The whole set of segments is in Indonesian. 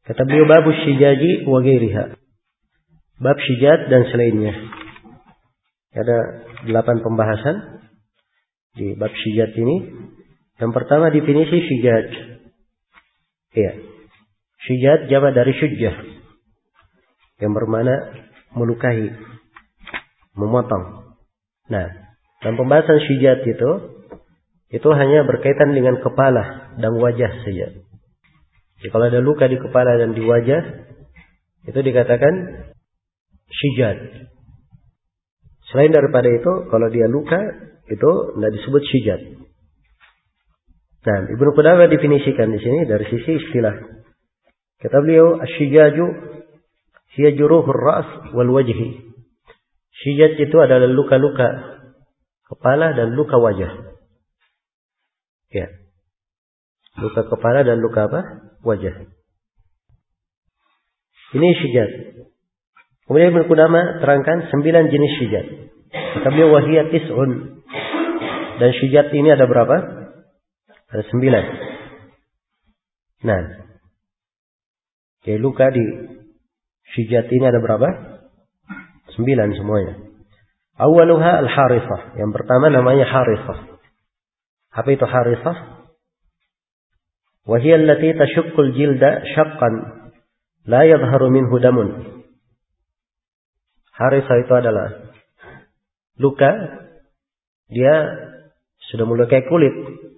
Kata beliau babu syijaji wa ghairiha. Bab syijat dan selainnya. Ada 8 pembahasan di bab syijat ini. Yang pertama definisi syijat. Iya. Syijat jamak dari syujjah. Yang bermakna melukai, memotong. Nah, dalam pembahasan syijat itu hanya berkaitan dengan kepala dan wajah saja. Jadi kalau ada luka di kepala dan di wajah, itu dikatakan syijat. Selain daripada itu, kalau dia luka, itu tidak disebut syijat. Nah, Ibnu Qudamah definisikan di sini dari sisi istilah. Kata beliau, asy-syijaju hiya juruhur ra's wal wajhi. Syijat itu adalah luka-luka kepala dan luka wajah. Ya. Luka kepala dan luka apa? Wajah. Ini syijat. Kemudian Ibnu Qudamah terangkan 9 jenis syijat. Kata beliau wahiyat tis'un. Dan syijat ini ada berapa? Ada 9. Nah. Jadi luka di syijat ini ada berapa? 9 semuanya. Awaluha al-harithah. Yang pertama namanya harithah. Apa itu harithah? Wahiyya allati tashuqqul jilda syaqqan la yadhharu minhu damun. Harithah itu adalah luka, dia sudah melukai kulit,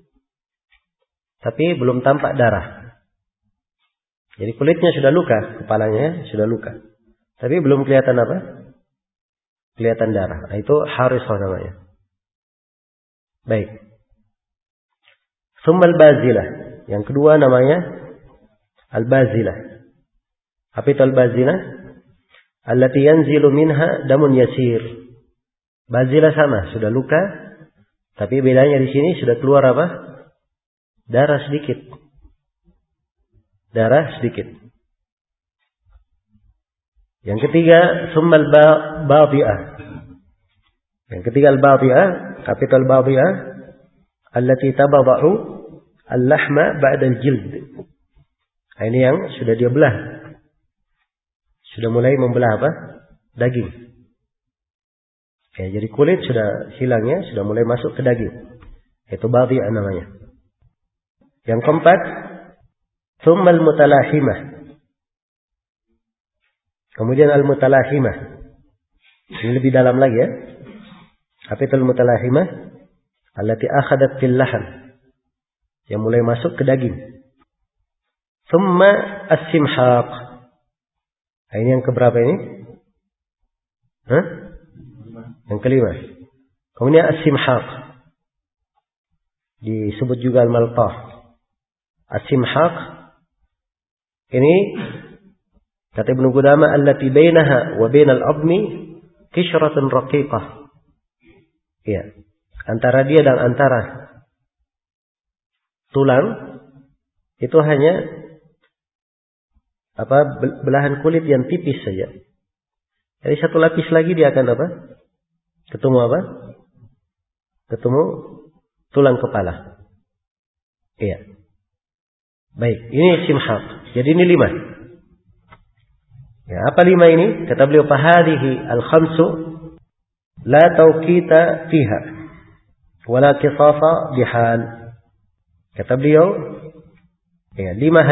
tapi belum tampak darah. Jadi kulitnya sudah luka, kepalanya sudah luka, tapi belum kelihatan apa? Kelihatan darah. Nah, itu harithah namanya. Baik. Tsummal bazilah. Yang kedua namanya al-bazilah. Apa itu al-bazilah? Allati yanzilu minha damun yasir. Bazilah sama, sudah luka, tapi bedanya di sini sudah keluar apa? Darah sedikit. Darah sedikit. Yang ketiga, tsummal badi'ah. Yang ketiga al-badi'ah, apa itu al-badi'ah? Allati tabada'u al-lahma ba'da al-jild. Ini yang sudah dia belah. Sudah mulai membelah apa? Daging. Ya, jadi kulit sudah hilangnya, sudah mulai masuk ke daging. Itu badi'ah namanya. Yang keempat, tsummal mutalahimah. Kemudian al-mutalahimah. Ini lebih dalam lagi ya. Apa itu al-mutalahimah? Allati akhadat fil lahan. Yang mulai masuk ke daging. Tsumma as-simhaq. Nah, ini yang keberapa ini? Hah? Yang kelima. Kemudian as-simhaq. Disebut juga al-maltah. As-simhaq ini kata Ibnu Qudamah allati bainaha wa bainal admi qishratun raqiqah. Ya, antara dia dan antara tulang itu hanya belahan kulit yang tipis saja. Jadi satu lapis lagi dia akan apa? Ketemu apa? Ketemu tulang kepala. Iya. Baik, ini simhaq. Jadi ini 5. Ya, apa 5 ini? Kata beliau fahadhihi al-khamsu la tawqita fiha wala qisafa bihal. Kata beliau, ya, 5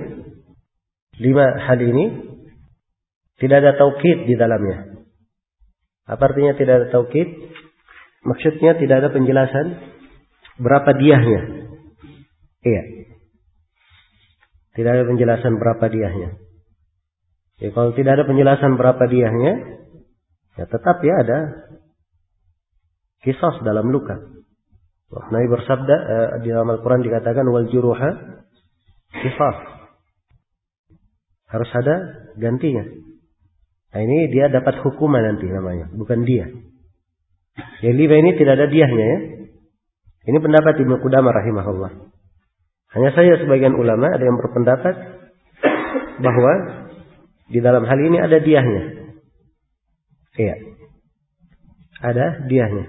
hal ini tidak ada tauqid di dalamnya. Apa artinya tidak ada tauqid? Maksudnya tidak ada penjelasan berapa diahnya. Iya. Tidak ada penjelasan berapa diahnya. Ya, kalau tidak ada penjelasan berapa diahnya, ya tetap ya ada qisas dalam luka. Nabi bersabda di dalam Al-Quran dikatakan wal juruha qisas. Harus ada gantinya. Nah, ini dia dapat hukuman nanti namanya, bukan dia. Yang 5 ini tidak ada diahnya ya. Ini pendapat Ibnu Qudamah rahimahullah. Hanya saja sebagian ulama ada yang berpendapat bahwa di dalam hal ini ada diahnya. Iya. Ada diahnya.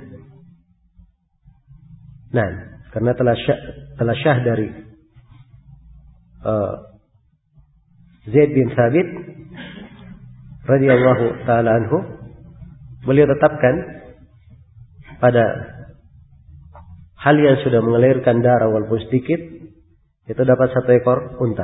Nah, karena telah syah dari Zaid bin Thabit radhiyallahu taala anhu, beliau tetapkan pada hal yang sudah mengalirkan darah walaupun sedikit, itu dapat 1 ekor unta.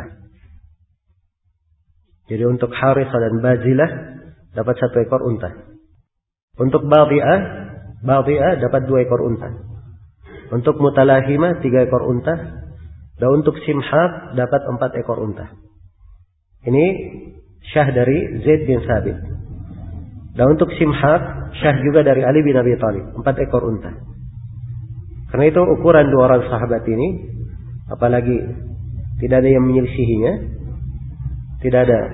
Jadi untuk Harithah dan Bazilah dapat 1 ekor unta. Untuk Badi'ah dapat 2 ekor unta. Untuk Mutalahimah 3 ekor unta. Dan untuk Simhaq dapat 4 ekor unta. Ini syah dari Zaid bin Thabit. Dan untuk Simhaq syah juga dari Ali bin Abi Thalib, 4 ekor unta. Karena itu ukuran 2 orang sahabat ini, apalagi tidak ada yang menyelisihinya, tidak ada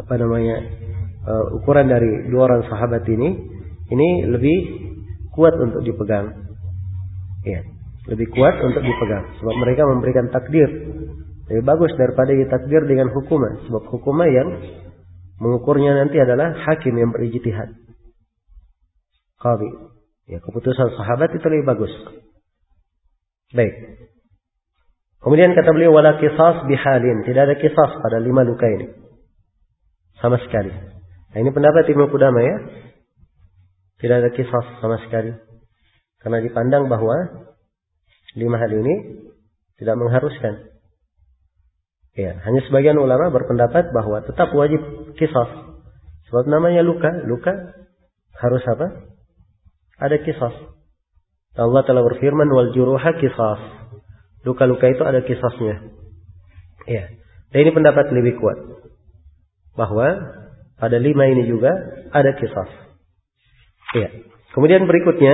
ukuran dari 2 orang sahabat ini lebih kuat untuk dipegang. Ya, lebih kuat untuk dipegang. Sebab mereka memberikan takdir lebih bagus daripada ditakdir dengan hukumah. Sebab hukumah yang mengukurnya nanti adalah hakim yang berijtihad, qadhi. Ya, keputusan sahabat itu lebih bagus. Baik. Kemudian kata beliau, wala qisas bihalin, tidak ada qisas pada 5 luka ini sama sekali. Nah, ini pendapat Ibnu Qudamah ya. Tidak ada qisas sama sekali. Karena dipandang bahwa 5 hal ini tidak mengharuskan. Ya, hanya sebagian ulama berpendapat bahwa tetap wajib qisas. Sebab namanya luka harus apa? Ada qisas. Allah telah berfirman, wal juruha qisas. Luka-luka itu ada qisasnya. Ya. Dan ini pendapat lebih kuat. Bahwa pada 5 ini juga ada qisas. Ya. Kemudian berikutnya,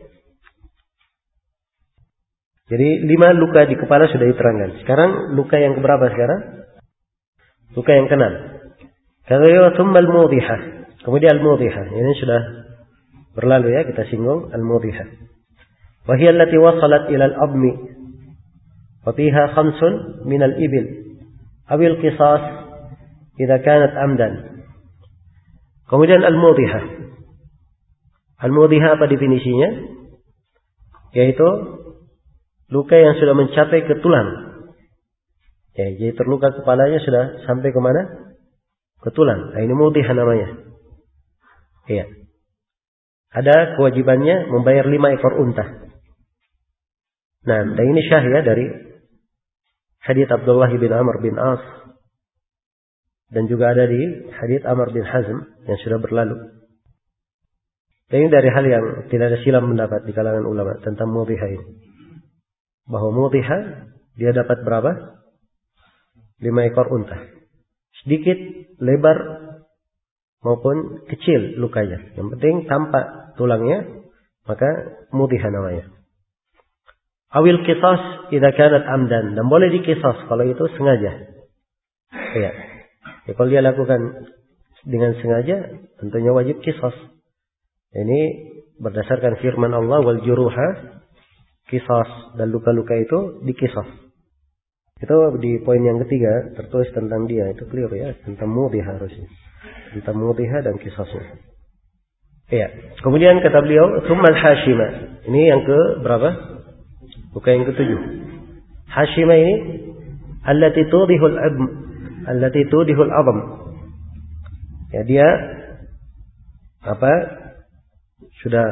jadi 5 luka di kepala sudah diterangkan. Sekarang luka yang keberapa sekarang? Luka yang ke-6. Kata thumma al-mudhihah. Kemudian al-mudhihah. Ini sudah berlalu ya, kita singgung al-mudhihah. Wa hiya allati wasalat ila al-'admi wa fiha 5 min al-ibil. Aw al-qisas idza kanat amdan. Kemudian al-mudhihah. Al-mudhihah apa definisinya? Yaitu luka yang sudah mencapai ke tulang. Ya, jadi terluka kepalanya sudah sampai ke mana? Ke tulang. Nah, ini mudhihah namanya. Iya. Ada kewajibannya membayar 5 ekor unta. Nah, dan ini syah ya dari hadits Abdullah bin Amr bin As. Dan juga ada di hadits Amr bin Hazm yang sudah berlalu. Dan ini dari hal yang tidak ada silam pendapat di kalangan ulama tentang mudhihah ini. Bahwa mudhihah dia dapat berapa? 5 ekor unta. Sedikit, lebar maupun kecil lukanya. Yang penting tampak tulangnya, maka mudhihah namanya. Awil qisas idza kanat amdan, dan boleh dikisas kalau itu sengaja. Ya. Ya, kalau dia lakukan dengan sengaja, tentunya wajib qisas. Ini berdasarkan firman Allah, wal juruha qisas, dan luka-luka itu dikisas. Itu di poin yang ketiga tertulis tentang dia, itu clear ya, tentang mudhihah harusnya. Tentang mudhihah dan kisasnya. Ya. Kemudian kata beliau, tsummal hashimah. Ini yang ke berapa? Luka yang ke-7. Hashimah ini allati tudihul abm, allati tudihul adm. Ya, dia apa? Sudah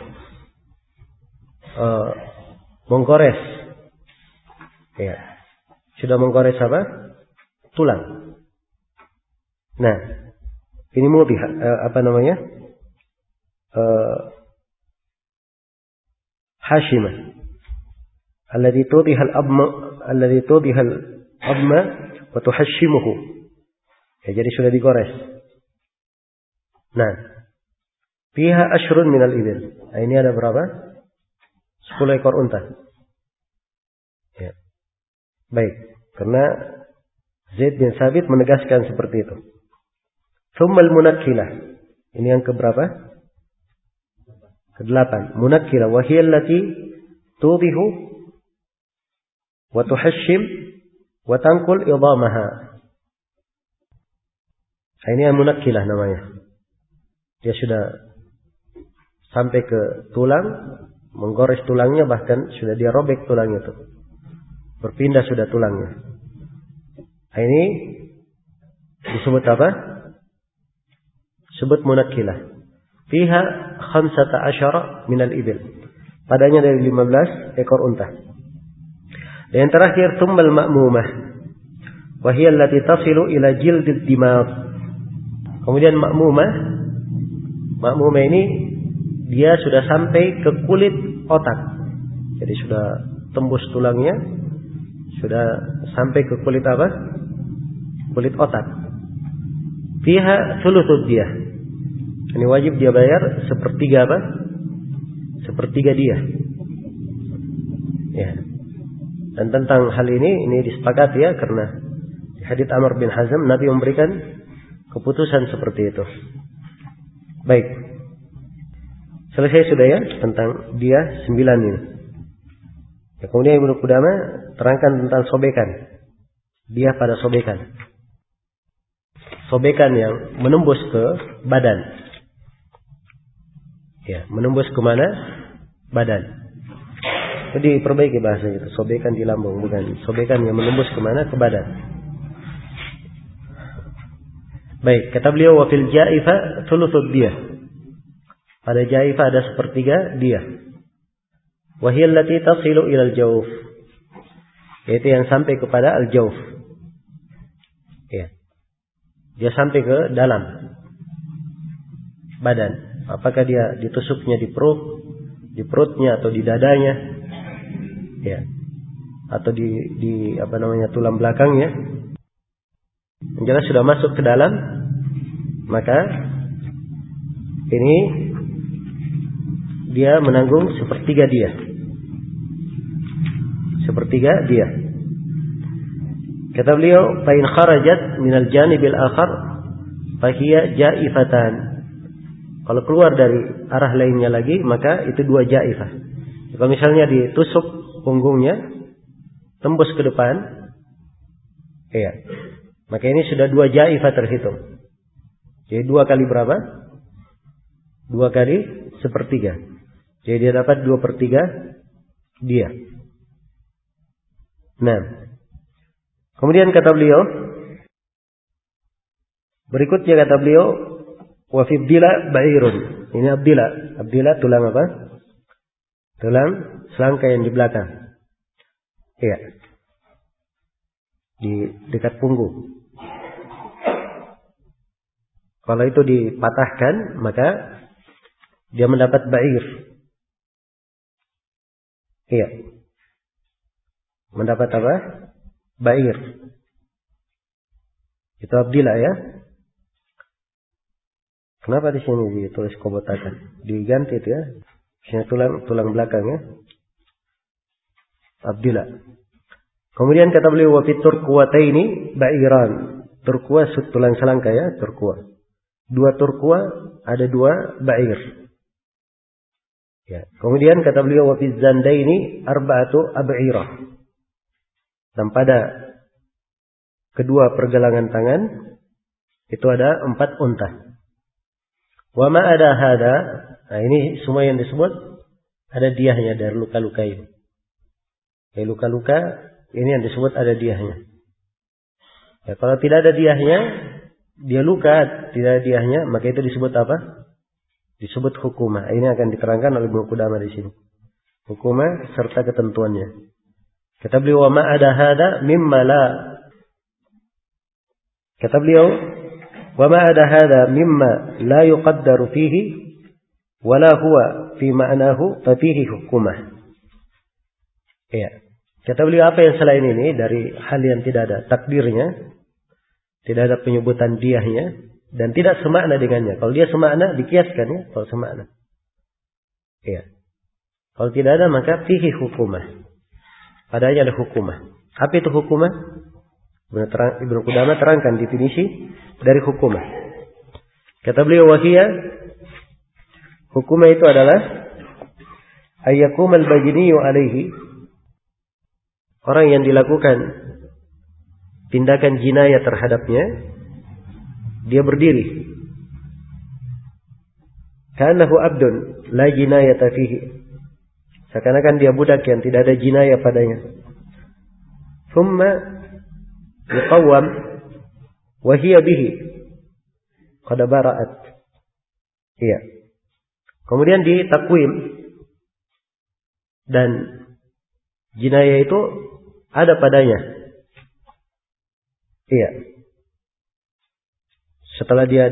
menggores. Ya. Sudah menggores apa? Tulang. Nah, ini mudhihah apa namanya? Hashimah. Alladhi tudhiha al-abma wa tuhashimuhu. Ya, jadi sudah digores. Nah, fiha ashrun min al-ibil. Nah, ini ada berapa? 10 ekor unta. Ya. Baik, karena Zaid bin Thabit menegaskan seperti itu. Tsummal munakkilah. Ini yang keberapa? Ke-8. Munakkilah wa hiya allati tudihu wa tuhashim wa tanqul idamaha. Ini yang munakkilah namanya. Dia sudah sampai ke tulang, menggores tulangnya, bahkan sudah dia robek tulangnya itu. Berpindah sudah tulangnya. Ini disebut apa? Sebut munakkilah. Fiha 15 minal ibil. Padanya dari 15 ekor unta. Dan yang terakhir tsummal ma'mumah. Wa hiya allati tasilu ila jildid dimag. Kemudian ma'mumah ini dia sudah sampai ke kulit otak. Jadi sudah tembus tulangnya, sudah sampai ke kulit apa? Kulit otak. Fiha thulutsud diyah. Ini wajib dia bayar sepertiga apa? Sepertiga diyah. Ya. Dan tentang hal ini disepakati ya, karena di hadits Amr bin Hazm Nabi memberikan keputusan seperti itu. Baik. Selesai sudah ya tentang diyah 9 ini. Ya, kemudian Ibnu Qudamah terangkan tentang sobekan. Diyah pada sobekan. Sobekan yang menembus ke badan. Ya, menembus ke mana? Badan. Jadi perbaiki bahasa itu. Sobekan di lambung, bukan sobekan yang menembus ke mana? Ke badan. Baik, kata beliau wa fil jaifa thulutsud diyah. Pada jaifa ada sepertiga diyah. Wa hiya allati tasilu ila al-jawf. Yaitu yang sampai kepada al-jawf. Ya. Dia sampai ke dalam badan. Apakah dia ditusuknya di perutnya atau di dadanya, ya, atau di tulang belakangnya. Yang jelas sudah masuk ke dalam, maka ini dia menanggung sepertiga dia. Sepertiga dia. Kata beliau, fa in kharajat minal janibil akhar fa hiya jaifatan. Kalau keluar dari arah lainnya lagi, maka itu 2 jaifah. Kalau misalnya ditusuk punggungnya, tembus ke depan, iya, maka ini sudah 2 jaifah terhitung. Jadi 2 kali berapa? 2 kali sepertiga. Jadi dia dapat 2/3 dia. Nah, kemudian kata beliau, berikutnya kata beliau, wa fi abdila ba'irun. Ini abdila. Abdila tulang apa? Tulang selangka yang di belakang. Iya. Di dekat punggung. Kalau itu dipatahkan, maka dia mendapat ba'ir. Iya. Mendapat apa? Ba'ir. Itu abdila ya. Kenapa di sini ditulis kobotakan? Diganti itu ya. Sini tulang belakang ya. Abdillah. Kemudian kata beliau wa fit turquwataini ba'iran. Turquwa tulang selangka ya, turquwa. 2 turquwa ada 2 ba'ir. Ya. Kemudian kata beliau wa fi zandaini arba'atu ab'irah. Dan pada kedua pergelangan tangan itu ada 4 unta. Wa ma ada hada, nah ini semua yang disebut ada diahnya dari luka-luka ini. Dari luka-luka ini yang disebut ada diahnya. Ya, kalau tidak ada diahnya, dia luka, tidak ada diahnya, maka itu disebut apa? Disebut hukumah. Ini akan diterangkan oleh Ibnu Qudamah di sini. Hukumah serta ketentuannya. Kata beliau wa ma ada hada mimma la. Kata beliau wa ma ada hada mimma la yuqaddaru fihi wala huwa fi ma'nahu fa fihi hukumah. Ya. Kata beliau apa yang selain ini dari hal yang tidak ada takdirnya, tidak ada penyebutan diahnya dan tidak semakna dengannya. Kalau dia semakna dikiaskan ya, kalau semakna. Ya. Kalau tidak ada maka fihi hukumah. Padanya ada hukumah. Apa itu hukumah? Ibnu Qudamah terangkan definisi dari hukumah. Kata beliau wahiyya, hukumah itu adalah ayyakum al-bajniyu alaihi, orang yang dilakukan tindakan jinayah terhadapnya, dia berdiri. Kanahu abdun la jinayata fihi, seakan-akan dia budak yang tidak ada jinayah padanya. Thumma yuqawwam, wa hiya bihi qad bara'at. Iya. Kemudian ditakwim, dan jinayah itu ada padanya. Iya. Setelah dia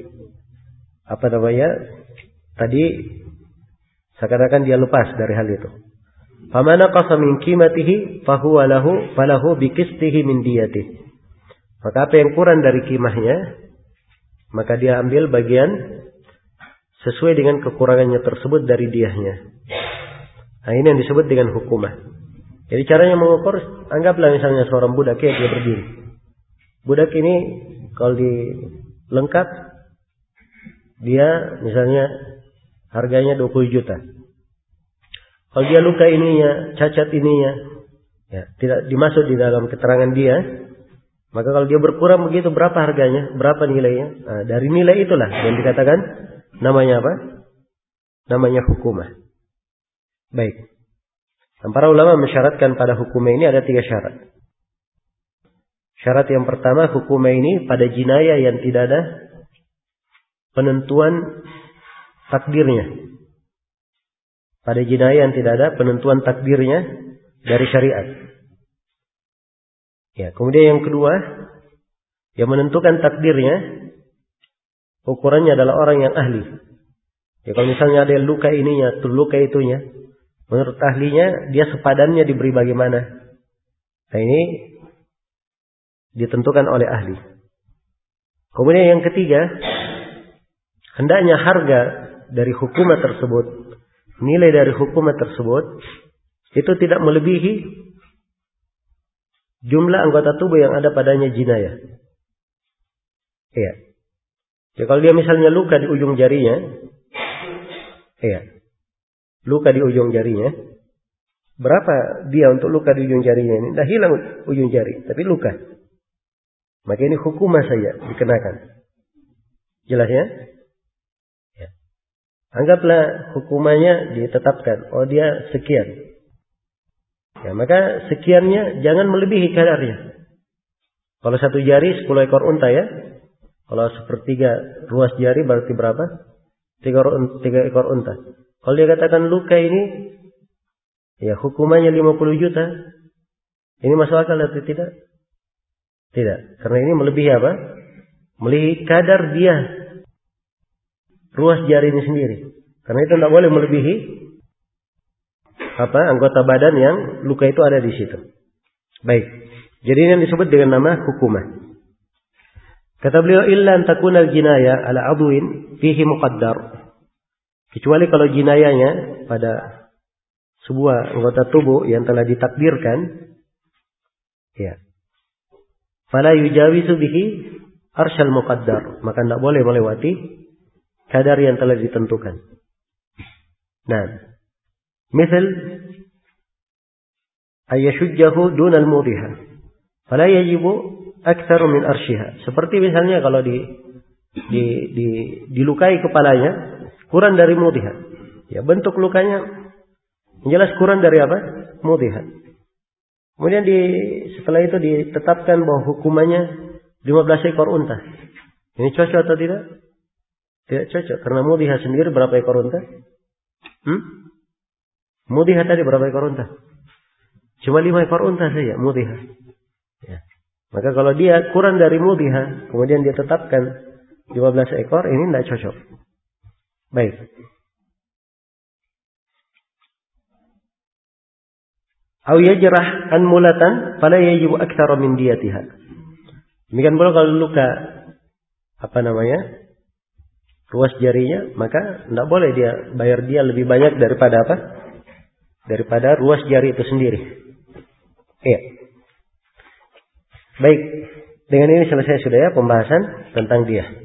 tadi seakan-akan dia lepas dari hal itu. Famana qasa min qimatihi fahuwa falahu biqistihi min diyatihi. Maka apa yang kurang dari kimahnya, maka dia ambil bagian sesuai dengan kekurangannya tersebut dari diyahnya. Nah, ini yang disebut dengan hukumah. Jadi caranya mengukur, anggaplah misalnya seorang budak dia berdiri. Budak ini kalau dilengkap, dia misalnya harganya 20 juta. Kalau dia luka ininya, cacat ininya, ya, tidak dimasuk di dalam keterangan dia, maka kalau dia berkurang begitu, berapa harganya, berapa nilainya? Nah, dari nilai itulah yang dikatakan namanya apa? Namanya hukumah. Baik. Dan para ulama mensyaratkan pada hukumah ini ada 3 syarat. Syarat yang pertama, hukumah ini pada jinayah yang tidak ada penentuan takdirnya. Pada jinayah yang tidak ada penentuan takdirnya dari syariat. Ya, kemudian yang kedua, yang menentukan takdirnya ukurannya adalah orang yang ahli. Ya, kalau misalnya ada luka ininya, luka itunya, menurut ahlinya dia sepadannya diberi bagaimana? Nah, ini ditentukan oleh ahli. Kemudian yang ketiga, hendaknya harga dari hukumah tersebut, nilai dari hukumah tersebut itu tidak melebihi jumlah anggota tubuh yang ada padanya jinayah. Iya. Ya, kalau dia misalnya luka di ujung jarinya, iya, luka di ujung jarinya, berapa dia untuk luka di ujung jarinya ini? Dah hilang ujung jari, tapi luka. Maka ini hukumah saja dikenakan. Jelas ya? Ya. Anggaplah hukumannya ditetapkan. Oh, dia sekian. Ya, maka sekiannya jangan melebihi kadarnya. Kalau 1 jari 10 ekor unta ya. Kalau 1/3 ruas jari berarti berapa? 3 ekor unta. Kalau dia katakan luka ini, ya hukumannya 50 juta. Ini masuk akal atau tidak? Tidak. Karena ini melebihi apa? Melebihi kadar dia ruas jari ini sendiri. Karena itu tidak boleh melebihi anggota badan yang luka itu ada di situ. Baik. Jadi ini yang disebut dengan nama hukumah. Kata beliau, illa an takuna al-jinayah ala adwin fihi muqaddar. Kecuali kalau jinayahnya pada sebuah anggota tubuh yang telah ditakdirkan, ya. Fala yujawizu bihi arsyal muqaddar, maka tidak boleh melewati kadar yang telah ditentukan. Nah, misal ayyashujjahu dunal mudhiha, fala yajibu aktsaru min arsyiha. Seperti misalnya kalau dilukai kepalanya kurang dari mudhiha. Ya, bentuk lukanya jelas kurang dari apa? Mudhiha. Kemudian setelah itu ditetapkan bahwa hukumannya 15 ekor unta. Ini cocok atau tidak? Tidak cocok. Karena mudhiha sendiri berapa ekor unta? Mudhiha tadi berapa ekor unta? Cuma 5 ekor unta saja mudhiha. Ya. Maka kalau dia kurang dari mudhiha, kemudian dia tetapkan 15 ekor, ini tidak cocok. Baik. Au yajrah anmulatan fala yajibu aktsara min diyatiha. Demikian pula kalau luka ruas jarinya, maka tidak boleh dia bayar dia lebih banyak daripada daripada ruas jari itu sendiri. Iya. Baik, dengan ini selesai sudah ya pembahasan tentang dia.